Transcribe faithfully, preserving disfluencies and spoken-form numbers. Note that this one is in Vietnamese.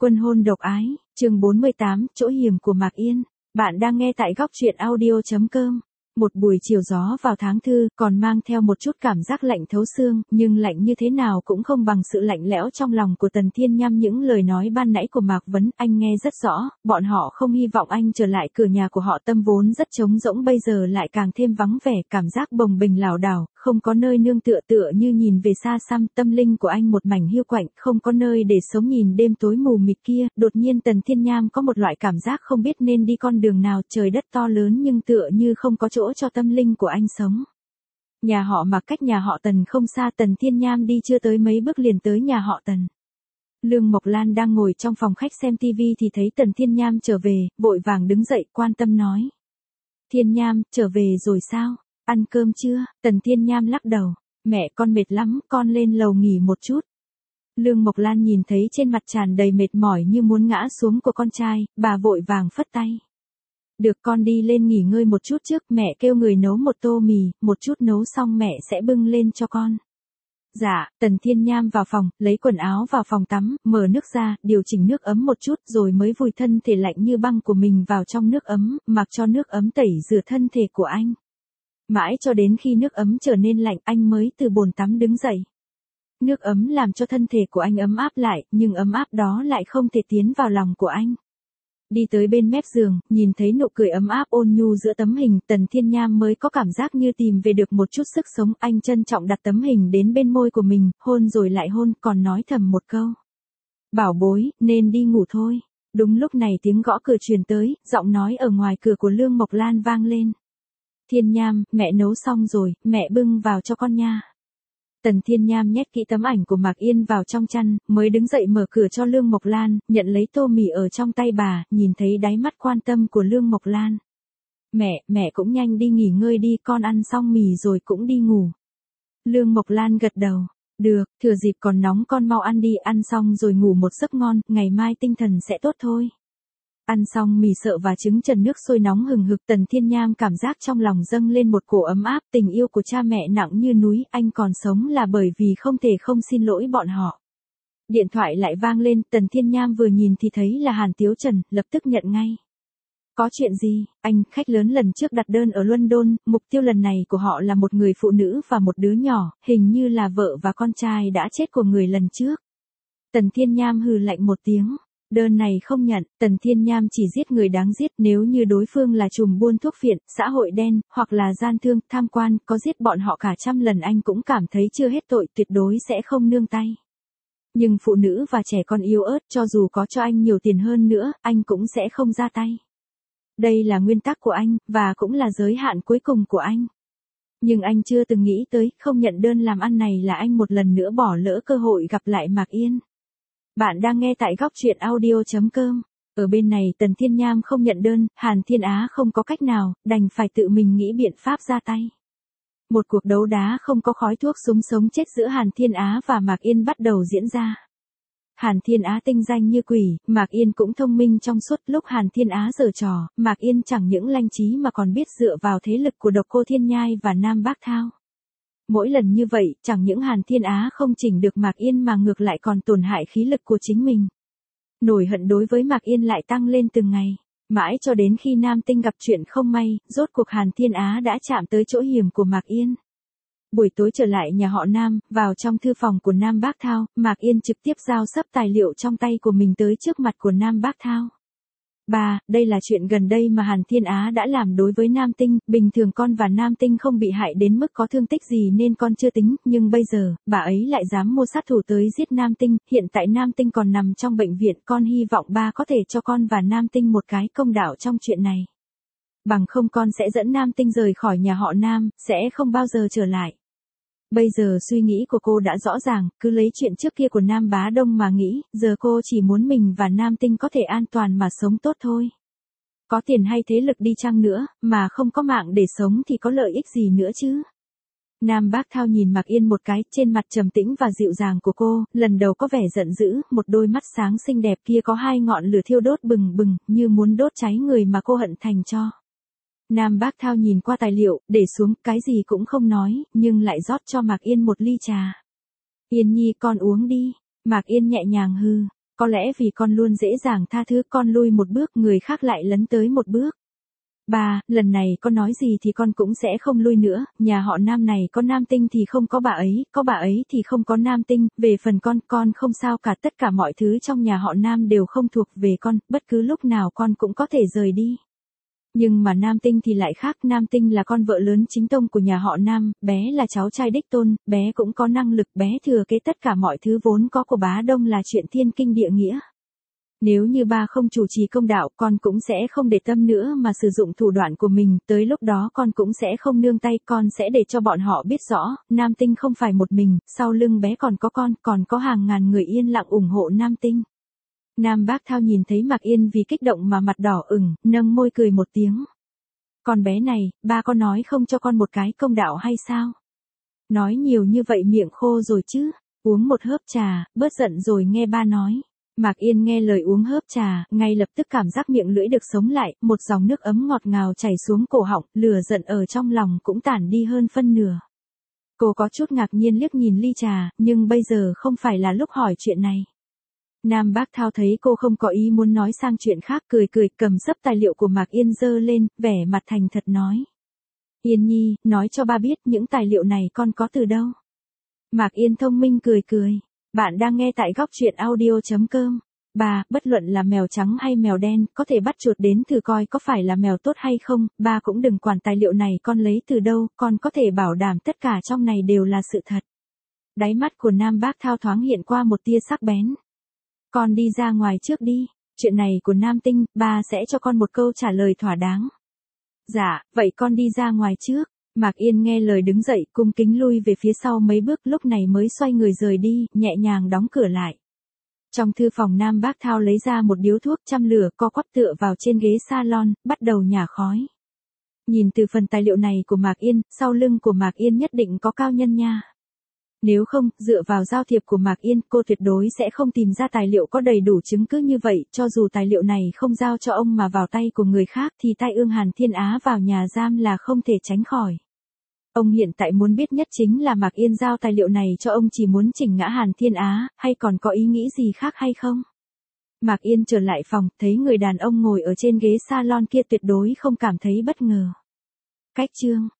Quân hôn độc ái, chương bốn mươi tám, chỗ hiểm của Mạc Yên. Bạn đang nghe tại góc truyện audio chấm com. Một buổi chiều gió vào tháng thư, còn mang theo một chút cảm giác lạnh thấu xương, nhưng lạnh như thế nào cũng không bằng sự lạnh lẽo trong lòng của Tần Thiên Nham. Những lời nói ban nãy của Mạc Vấn, anh nghe rất rõ, bọn họ không hy vọng anh trở lại. Cửa nhà của họ tâm vốn rất trống rỗng, bây giờ lại càng thêm vắng vẻ, cảm giác bồng bềnh lảo đảo, không có nơi nương tựa, tựa như nhìn về xa xăm. Tâm linh của anh một mảnh hiu quạnh, không có nơi để sống. Nhìn đêm tối mù mịt kia, đột nhiên Tần Thiên Nham có một loại cảm giác không biết nên đi con đường nào. Trời đất to lớn nhưng tựa như không có chỗ cho tâm linh của anh sống. Nhà họ Mạc cách nhà họ Tần không xa, Tần Thiên Nham đi chưa tới mấy bước liền tới nhà họ Tần. Lương Mộc Lan đang ngồi trong phòng khách xem tivi thì thấy Tần Thiên Nham trở về, vội vàng đứng dậy quan tâm nói. Thiên Nham, trở về rồi sao? Ăn cơm chưa? Tần Thiên Nham lắc đầu. Mẹ con mệt lắm, con lên lầu nghỉ một chút. Lương Mộc Lan nhìn thấy trên mặt tràn đầy mệt mỏi như muốn ngã xuống của con trai, bà vội vàng phất tay. Được, con đi lên nghỉ ngơi một chút trước, mẹ kêu người nấu một tô mì, một chút nấu xong mẹ sẽ bưng lên cho con. Dạ. Tần Thiên Nham vào phòng, lấy quần áo vào phòng tắm, mở nước ra, điều chỉnh nước ấm một chút rồi mới vùi thân thể lạnh như băng của mình vào trong nước ấm, mặc cho nước ấm tẩy rửa thân thể của anh. Mãi cho đến khi nước ấm trở nên lạnh anh mới từ bồn tắm đứng dậy. Nước ấm làm cho thân thể của anh ấm áp lại, nhưng ấm áp đó lại không thể tiến vào lòng của anh. Đi tới bên mép giường, nhìn thấy nụ cười ấm áp ôn nhu giữa tấm hình, Tần Thiên Nham mới có cảm giác như tìm về được một chút sức sống. Anh trân trọng đặt tấm hình đến bên môi của mình, hôn rồi lại hôn, còn nói thầm một câu. Bảo bối, nên đi ngủ thôi. Đúng lúc này tiếng gõ cửa truyền tới, giọng nói ở ngoài cửa của Lương Mộc Lan vang lên. Thiên Nham, mẹ nấu xong rồi, mẹ bưng vào cho con nha. Tần Thiên Nham nhét kỹ tấm ảnh của Mạc Yên vào trong chăn, mới đứng dậy mở cửa cho Lương Mộc Lan, nhận lấy tô mì ở trong tay bà, nhìn thấy đáy mắt quan tâm của Lương Mộc Lan. Mẹ, mẹ cũng nhanh đi nghỉ ngơi đi, con ăn xong mì rồi cũng đi ngủ. Lương Mộc Lan gật đầu. Được, thừa dịp còn nóng con mau ăn đi, ăn xong rồi ngủ một giấc ngon, ngày mai tinh thần sẽ tốt thôi. Ăn xong mì sợ và trứng trần nước sôi nóng hừng hực, Tần Thiên Nham cảm giác trong lòng dâng lên một cổ ấm áp. Tình yêu của cha mẹ nặng như núi, anh còn sống là bởi vì không thể không xin lỗi bọn họ. Điện thoại lại vang lên, Tần Thiên Nham vừa nhìn thì thấy là Hàn Tiếu Trần, lập tức nhận ngay. Có chuyện gì? Anh, khách lớn lần trước đặt đơn ở London, mục tiêu lần này của họ là một người phụ nữ và một đứa nhỏ, hình như là vợ và con trai đã chết của người lần trước. Tần Thiên Nham hừ lạnh một tiếng. Đơn này không nhận. Tần Thiên Nham chỉ giết người đáng giết, nếu như đối phương là trùm buôn thuốc phiện, xã hội đen, hoặc là gian thương, tham quan, có giết bọn họ cả trăm lần anh cũng cảm thấy chưa hết tội, tuyệt đối sẽ không nương tay. Nhưng phụ nữ và trẻ con yếu ớt, cho dù có cho anh nhiều tiền hơn nữa, anh cũng sẽ không ra tay. Đây là nguyên tắc của anh, và cũng là giới hạn cuối cùng của anh. Nhưng anh chưa từng nghĩ tới, không nhận đơn làm ăn này là anh một lần nữa bỏ lỡ cơ hội gặp lại Mạc Yên. Bạn đang nghe tại góc truyện audio chấm com. Ở bên này Tần Thiên Nham không nhận đơn, Hàn Thiên Á không có cách nào, đành phải tự mình nghĩ biện pháp ra tay. Một cuộc đấu đá không có khói thuốc súng sống chết giữa Hàn Thiên Á và Mạc Yên bắt đầu diễn ra. Hàn Thiên Á tinh danh như quỷ, Mạc Yên cũng thông minh trong suốt. Lúc Hàn Thiên Á giở trò, Mạc Yên chẳng những lanh trí mà còn biết dựa vào thế lực của Độc Cô Thiên Nhai và Nam Bác Thao. Mỗi lần như vậy, chẳng những Hàn Thiên Á không chỉnh được Mạc Yên mà ngược lại còn tổn hại khí lực của chính mình. Nổi hận đối với Mạc Yên lại tăng lên từng ngày. Mãi cho đến khi Nam Tinh gặp chuyện không may, rốt cuộc Hàn Thiên Á đã chạm tới chỗ hiểm của Mạc Yên. Buổi tối trở lại nhà họ Nam, vào trong thư phòng của Nam Bác Thao, Mạc Yên trực tiếp giao sắp tài liệu trong tay của mình tới trước mặt của Nam Bác Thao. Bà, đây là chuyện gần đây mà Hàn Thiên Á đã làm đối với Nam Tinh, bình thường con và Nam Tinh không bị hại đến mức có thương tích gì nên con chưa tính, nhưng bây giờ, bà ấy lại dám mua sát thủ tới giết Nam Tinh, hiện tại Nam Tinh còn nằm trong bệnh viện, con hy vọng ba có thể cho con và Nam Tinh một cái công đạo trong chuyện này. Bằng không con sẽ dẫn Nam Tinh rời khỏi nhà họ Nam, sẽ không bao giờ trở lại. Bây giờ suy nghĩ của cô đã rõ ràng, cứ lấy chuyện trước kia của Nam Bá Đông mà nghĩ, giờ cô chỉ muốn mình và Nam Tinh có thể an toàn mà sống tốt thôi. Có tiền hay thế lực đi chăng nữa, mà không có mạng để sống thì có lợi ích gì nữa chứ? Nam Bác Thao nhìn Mạc Yên một cái, trên mặt trầm tĩnh và dịu dàng của cô, lần đầu có vẻ giận dữ, một đôi mắt sáng xinh đẹp kia có hai ngọn lửa thiêu đốt bừng bừng, như muốn đốt cháy người mà cô hận thành tro. Nam Bác Thao nhìn qua tài liệu, để xuống, cái gì cũng không nói, nhưng lại rót cho Mạc Yên một ly trà. Yên Nhi con uống đi. Mạc Yên nhẹ nhàng hừ. có lẽ vì con luôn dễ dàng tha thứ, con lui một bước, người khác lại lấn tới một bước. Ba, lần này con nói gì thì con cũng sẽ không lui nữa, nhà họ Nam này có nam tinh thì không có bà ấy, có bà ấy thì không có nam tinh, về phần con, con không sao cả, tất cả mọi thứ trong nhà họ Nam đều không thuộc về con, bất cứ lúc nào con cũng có thể rời đi. Nhưng mà nam tinh thì lại khác, nam tinh là con vợ lớn chính tông của nhà họ Nam, bé là cháu trai đích tôn, bé cũng có năng lực, bé thừa kế tất cả mọi thứ vốn có của bá Đông là chuyện thiên kinh địa nghĩa. Nếu như ba không chủ trì công đạo, con cũng sẽ không để tâm nữa mà sử dụng thủ đoạn của mình, tới lúc đó con cũng sẽ không nương tay, con sẽ để cho bọn họ biết rõ, nam tinh không phải một mình, sau lưng bé còn có con, còn có hàng ngàn người yên lặng ủng hộ nam tinh. Nam Bác Thao nhìn thấy Mạc Yên vì kích động mà mặt đỏ ửng, nâng môi cười một tiếng. Con bé này, ba có nói không cho con một cái công đạo hay sao? Nói nhiều như vậy miệng khô rồi chứ, uống một hớp trà, bớt giận rồi nghe ba nói. Mạc Yên nghe lời uống hớp trà, ngay lập tức cảm giác miệng lưỡi được sống lại, một dòng nước ấm ngọt ngào chảy xuống cổ họng, lửa giận ở trong lòng cũng tản đi hơn phân nửa. Cô có chút ngạc nhiên liếc nhìn ly trà, nhưng bây giờ không phải là lúc hỏi chuyện này. Nam Bác Thao thấy cô không có ý muốn nói sang chuyện khác, cười cười, cầm sấp tài liệu của Mạc Yên giơ lên, vẻ mặt thành thật nói. Yên Nhi, nói cho ba biết những tài liệu này con có từ đâu. Mạc Yên thông minh cười cười. Bạn đang nghe tại góc truyện audio chấm com. Ba, bất luận là mèo trắng hay mèo đen, có thể bắt chuột đến thử coi có phải là mèo tốt hay không, ba cũng đừng quản tài liệu này con lấy từ đâu, con có thể bảo đảm tất cả trong này đều là sự thật. Đáy mắt của Nam Bác Thao thoáng hiện qua một tia sắc bén. Con đi ra ngoài trước đi, chuyện này của Nam Tinh, ba sẽ cho con một câu trả lời thỏa đáng. Dạ, vậy con đi ra ngoài trước. Mạc Yên nghe lời đứng dậy, cung kính lui về phía sau mấy bước, lúc này mới xoay người rời đi, nhẹ nhàng đóng cửa lại. Trong thư phòng Nam Bác Thao lấy ra một điếu thuốc châm lửa, co quắp tựa vào trên ghế salon, bắt đầu nhả khói. Nhìn từ phần tài liệu này của Mạc Yên, sau lưng của Mạc Yên nhất định có cao nhân nha. Nếu không, dựa vào giao thiệp của Mạc Yên, cô tuyệt đối sẽ không tìm ra tài liệu có đầy đủ chứng cứ như vậy, cho dù tài liệu này không giao cho ông mà vào tay của người khác thì tai ương Hàn Thiên Á vào nhà giam là không thể tránh khỏi. Ông hiện tại muốn biết nhất chính là Mạc Yên giao tài liệu này cho ông chỉ muốn chỉnh ngã Hàn Thiên Á, hay còn có ý nghĩ gì khác hay không? Mạc Yên trở lại phòng, thấy người đàn ông ngồi ở trên ghế salon kia tuyệt đối không cảm thấy bất ngờ. Cách chương